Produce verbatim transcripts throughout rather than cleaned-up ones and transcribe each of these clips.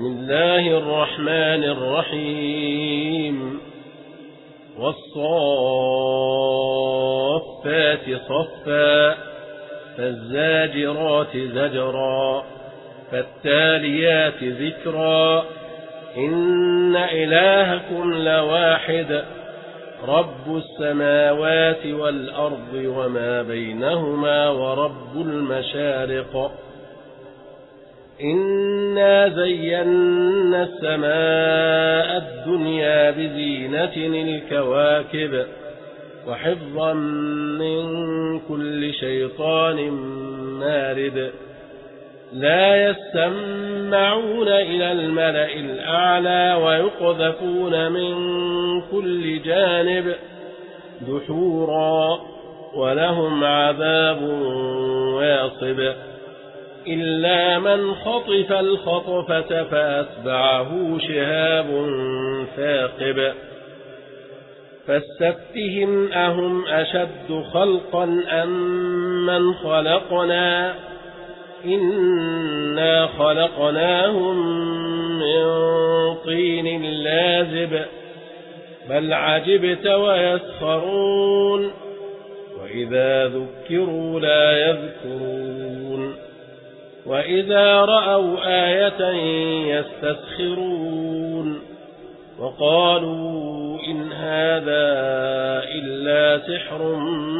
بسم الله الرحمن الرحيم والصافات صفا فالزاجرات زجرا فالتاليات ذكرا إن إلهكم لواحد رب السماوات والأرض وما بينهما ورب المشارق إنا زينا السماء الدنيا بزينة الكواكب وحفظا من كل شيطان مارد لا يستمعون إلى الملأ الأعلى ويقذفون من كل جانب دحورا ولهم عذاب واصب إلا من خطف الخطفة فأتبعه شهاب ثاقب فاستفتهم أهم أشد خلقا أم من خلقنا إنا خلقناهم من طين لازب بل عجبت ويسخرون وإذا ذكروا لا يذكرون وإذا رأوا آية يستسخرون وقالوا إن هذا إلا سحر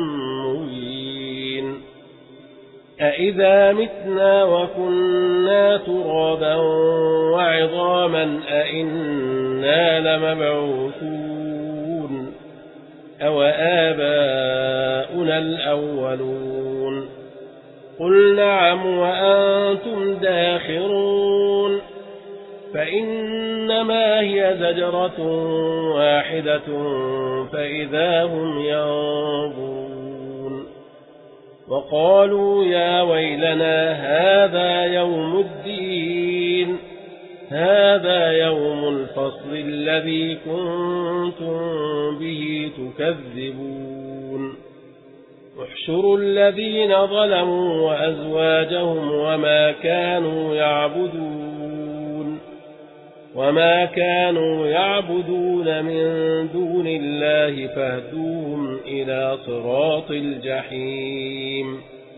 مبين أإذا متنا وكنا ترابا وعظاما أإنا لمبعوثون أو آباؤنا الأولون قل نعم وأنتم داخرون فإنما هي زجرة واحدة فإذا هم ينظرون وقالوا يا ويلنا هذا يوم الدين هذا يوم الفصل الذي كنتم به تكذبون احشروا الذين ظلموا وأزواجهم وما كانوا يعبدون وما كانوا يعبدون من دون الله فاهدوهم إلى صراط الجحيم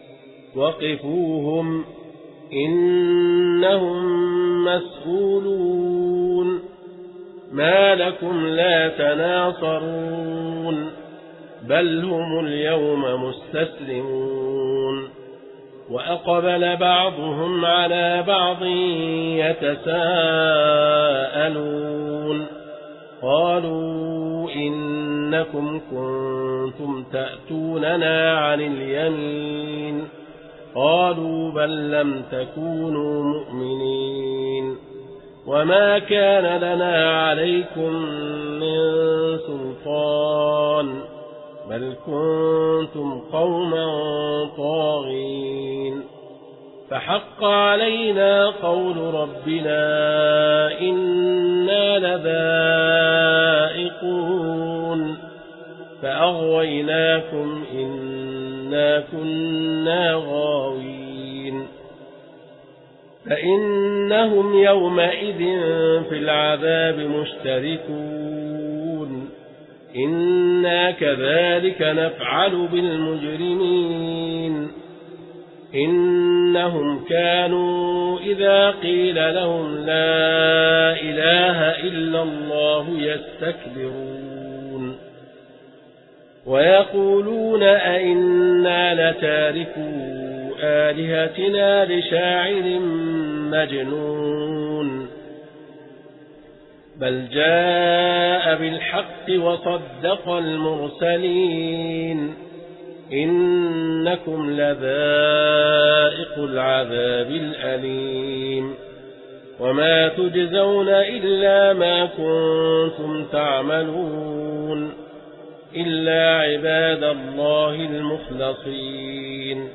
وقفوهم إنهم مسؤولون ما لكم لا تناصرون بل هم اليوم مستسلمون وأقبل بعضهم على بعض يتساءلون قالوا إنكم كنتم تأتوننا عن اليمين قالوا بل لم تكونوا مؤمنين وما كان لنا عليكم من سلطان بل كنتم قوما طاغين فحق علينا قول ربنا إنا لذائقون فأغويناكم إنا كنا غاوين فإنهم يومئذ في العذاب مشتركون إنا كذلك نفعل بالمجرمين إنهم كانوا إذا قيل لهم لا إله إلا الله يستكبرون ويقولون أئنا لتاركو آلهتنا لشاعر مجنون بل جاء بالحق وصدق المرسلين إنكم لذائق العذاب الأليم وما تجزون إلا ما كنتم تعملون إلا عباد الله المخلصين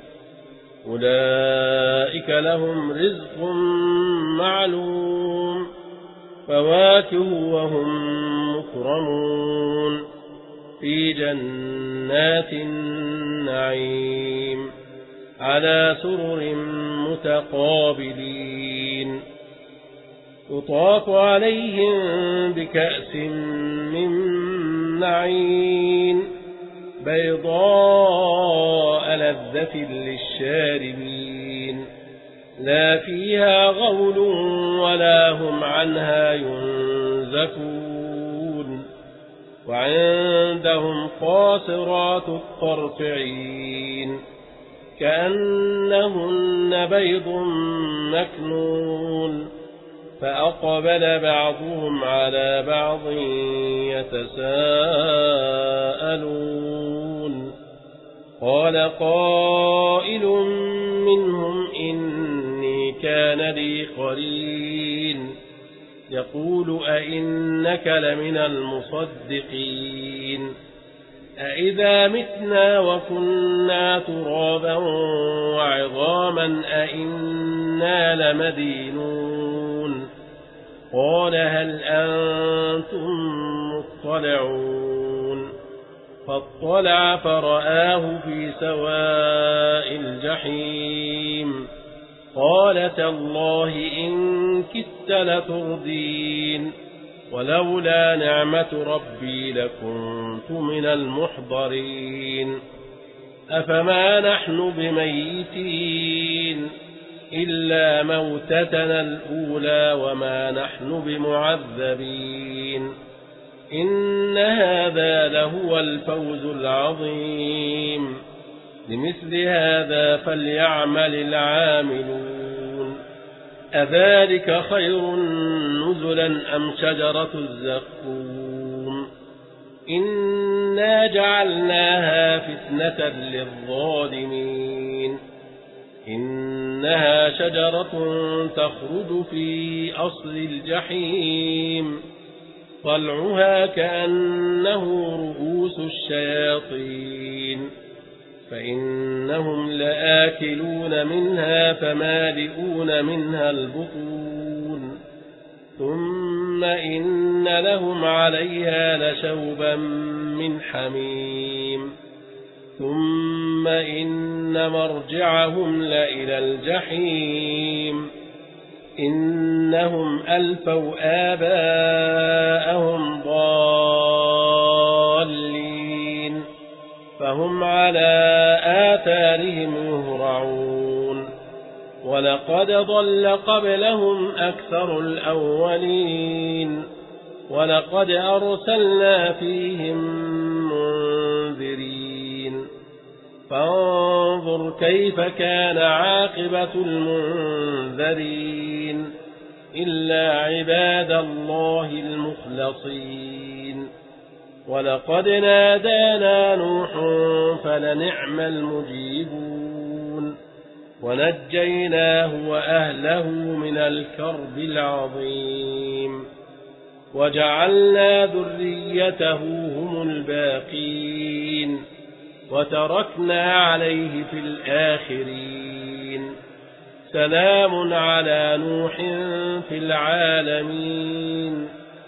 أولئك لهم رزق معلوم فواكه وهم مكرمون في جنات النعيم على سرر متقابلين يطاف عليهم بكأس من معين بيضاء لذة للشاربين لا فيها غول ولا هم عنها ينزفون وعندهم قاصرات الطرف عين كأنهن بيض مكنون فأقبل بعضهم على بعض يتساءلون قال قائل منهم إني كان لي قرين يقول أئنك لمن المصدقين أئذا متنا وكنا ترابا وعظاما أئنا لمدينون قال هل أنتم مطلعون فاطلع فرآه في سواء الجحيم قال تالله إن كدت لتردين ولولا نعمة ربي لكنت من المحضرين أفما نحن بميتين إلا موتتنا الأولى وما نحن بمعذبين إن هذا لهو الفوز العظيم لمثل هذا فليعمل العاملون أذلك خير نزلا أم شجرة الزقوم إنا جعلناها فتنة للظالمين إنها شجرة تخرج في أصل الجحيم طلعها كأنه رؤوس الشياطين فإنهم لآكلون منها فمالئون منها البطون ثم إن لهم عليها لشوبا من حميم ثم إن مرجعهم لإلى الجحيم إنهم ألفوا آباءهم ضالين فهم على آثارهم يهرعون ولقد ضل قبلهم أكثر الأولين ولقد أرسلنا فيهم منذرين فانظر كيف كان عاقبة المنذرين إلا عباد الله المخلصين ولقد نادانا نوح فلنعم المجيبون ونجيناه وأهله من الكرب العظيم وجعلنا ذريته هم الباقين وتركنا عليه في الآخرين سلام على نوح في العالمين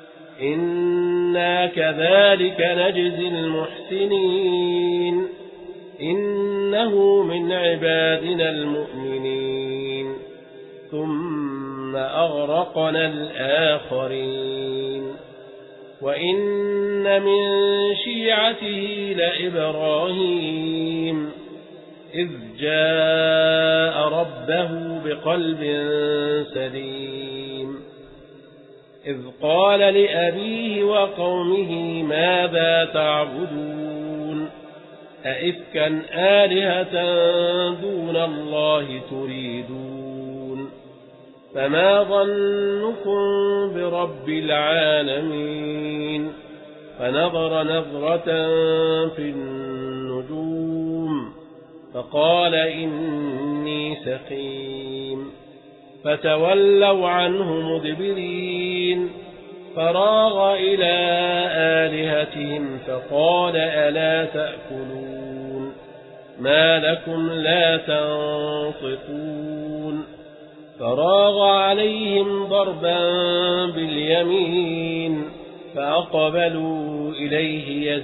إنا كذلك نجزي المحسنين إنه من عبادنا المؤمنين ثم أغرقنا الآخرين وإن من شيعته لإبراهيم إذ جاء ربه بقلب سليم إذ قال لأبيه وقومه ماذا تعبدون أئفكا آلهة دون الله تريدون فما ظنكم برب العالمين فنظر نظرة في النجوم فقال إني سقيم فتولوا عنه مدبرين فراغ إلى آلهتهم فقال ألا تأكلون ما لكم لا تنطقون فراغ عليهم ضربا باليمين فأقبلوا إليه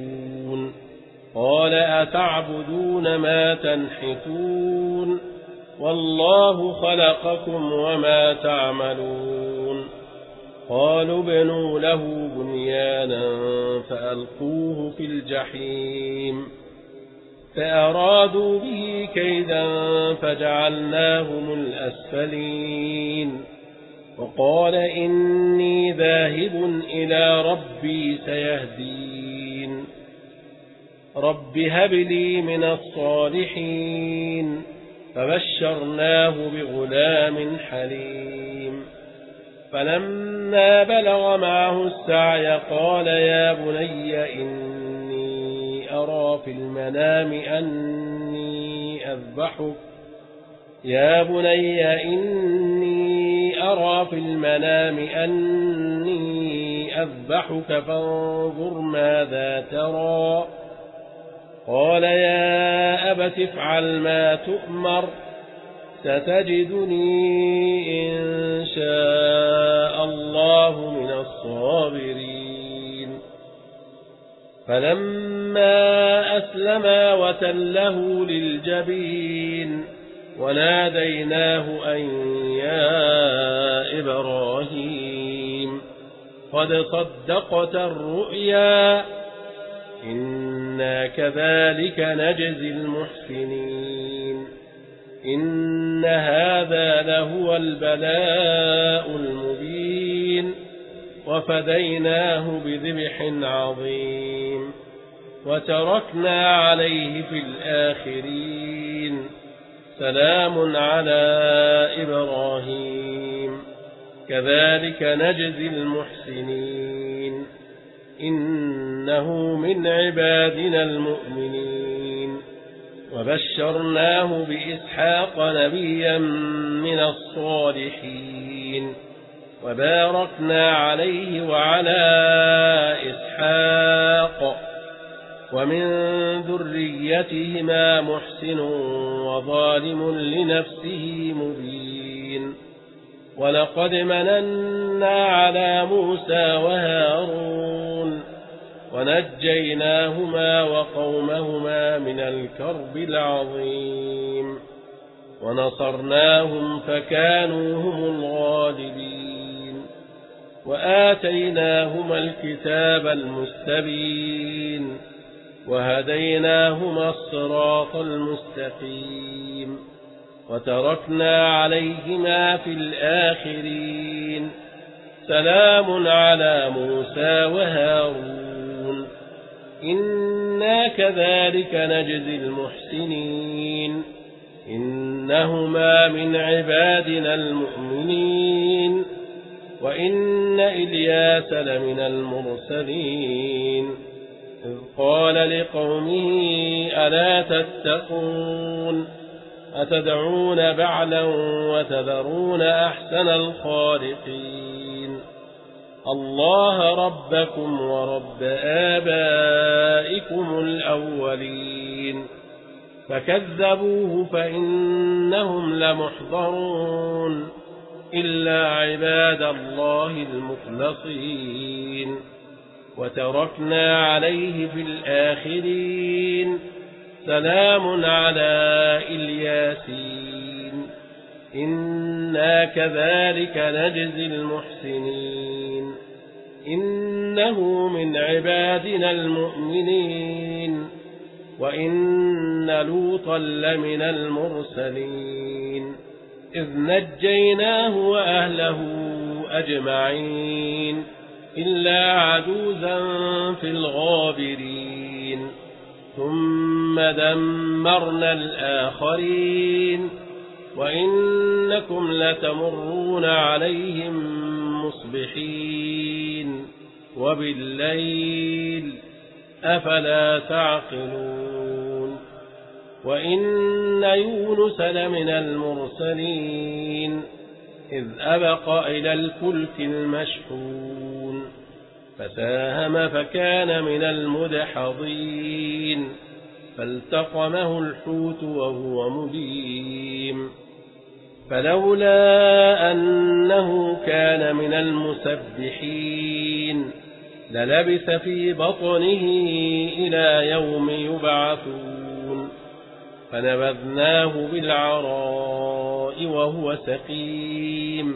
يزفون قال أتعبدون ما تنحتون والله خلقكم وما تعملون قالوا ابنوا له بنيانا فألقوه في الجحيم فأرادوا به كيدا فجعلناهم الأسفلين وقال إني ذاهب إلى ربي سيهدين رب هب لي من الصالحين فبشرناه بغلام حليم فلما بلغ معه السعي قال يا بني إني أرى في المنام أني أذبحك يا بني إني أرى في المنام أني أذبحك فانظر ماذا ترى قال يا أبت افعل ما تؤمر ستجدني إن شاء الله من الصابرين فلما أسلما وتله للجبين وناديناه أن يا إبراهيم قد صدقت الرؤيا إنا كذلك نجزي المحسنين إن هذا لهو البلاء المبين وفديناه بذبح عظيم وتركنا عليه في الآخرين سلام على إبراهيم كذلك نجزي المحسنين إنه من عبادنا المؤمنين وبشرناه بإسحاق نبيا من الصالحين وباركنا عليه وعلى إسحاق ومن ذريتهما محسن وظالم لنفسه مبين ولقد مننا على موسى وهارون ونجيناهما وقومهما من الكرب العظيم ونصرناهم فكانوا هم الغالبين وآتيناهما الكتاب المستبين وهديناهما الصراط المستقيم وتركنا عليهما في الآخرين سلام على موسى وهارون إنا كذلك نجزي المحسنين إنهما من عبادنا المؤمنين وإن إلياس لمن المرسلين إذ قال لقومه ألا تتقون أتدعون بعلا وتذرون أحسن الخالقين الله ربكم ورب آبائكم الأولين فكذبوه فإنهم لمحضرون إلا عباد الله المخلصين وتركنا عليه في الآخرين سلام على الياسين إنا كذلك نجزي المحسنين إنه من عبادنا المؤمنين وإن لوطا لمن المرسلين إذ نجيناه وأهله أجمعين إلا عجوزا في الغابرين ثم دمرنا الآخرين وإنكم لتمرون عليهم مصبحين وبالليل أفلا تعقلون وإن يونس لمن المرسلين إذ أبق إلى الفلك المشحون فساهم فكان من المدحضين فالتقمه الحوت وهو مليم فلولا أنه كان من المسبحين للبث في بطنه إلى يوم يبعثون فنبذناه بالعراء وهو سقيم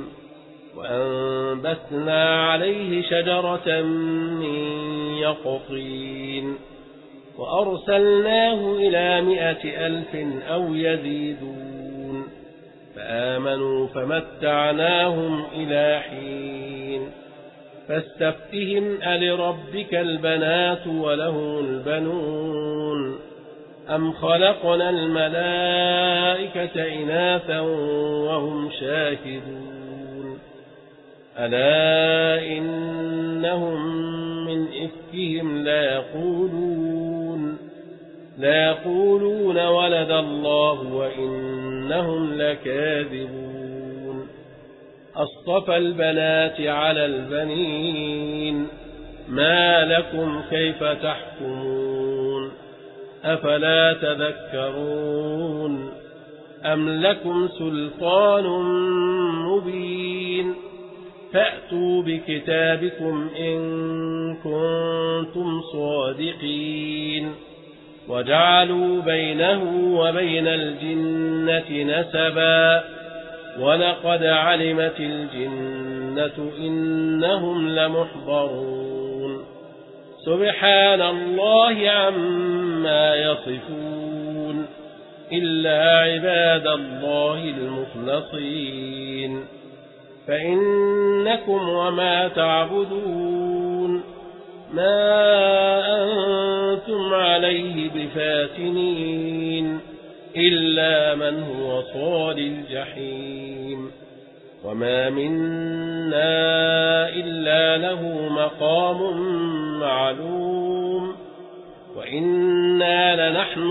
وأنبتنا عليه شجرة من يقطين وأرسلناه إلى مائة ألف أو يزيدون فآمنوا فمتعناهم إلى حين فاستفتهم ألربك البنات ولهم البنون أم خلقنا الملائكة إناثا وهم شاهدون ألا إنهم من إفكهم لا يقولون لا يقولون ولد الله وإنهم لكاذبون أصطفى البنات على البنين ما لكم كيف تحكمون أفلا تذكرون أم لكم سلطان مبين فأتوا بكتابكم إن كنتم صادقين وجعلوا بينه وبين الجنة نسبا ولقد علمت الجنة إنهم لمحضرون سبحان الله عما يصفون إلا عباد الله المخلصين فإنكم وما تعبدون ما أنتم عليه بفاتنين إلا من هو صال الجحيم وما منا إلا له مقام معلوم وإنا لنحن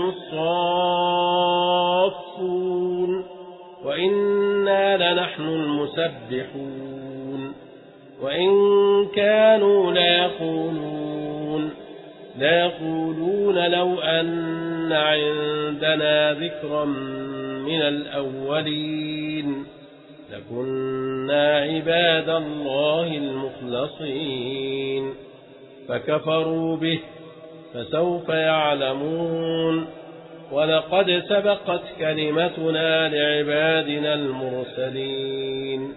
الصافون وإنا لنحن المسبحون وإن كانوا ليقولون ليقولون لو أن عندنا ذكرا من الأولين لكنا عباد الله المخلصين فكفروا به فسوف يعلمون ولقد سبقت كلمتنا لعبادنا المرسلين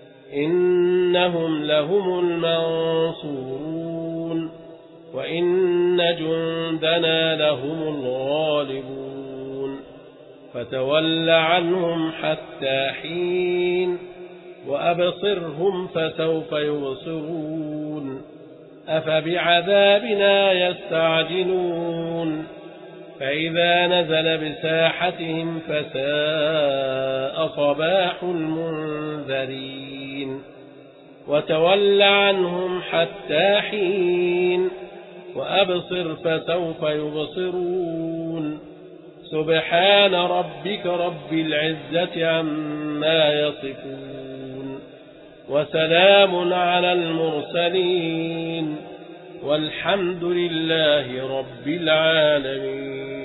إنهم لهم المنصورون وإن جندنا لهم الغالبون فتول عنهم حتى حين وأبصرهم فسوف يبصرون أفبعذابنا يستعجلون فإذا نزل بساحتهم فساء صباح المنذرين وتول عنهم حتى حين وأبصر فسوف يبصرون سبحان ربك رب العزة عما يصفون وسلام على المرسلين والحمد لله رب العالمين.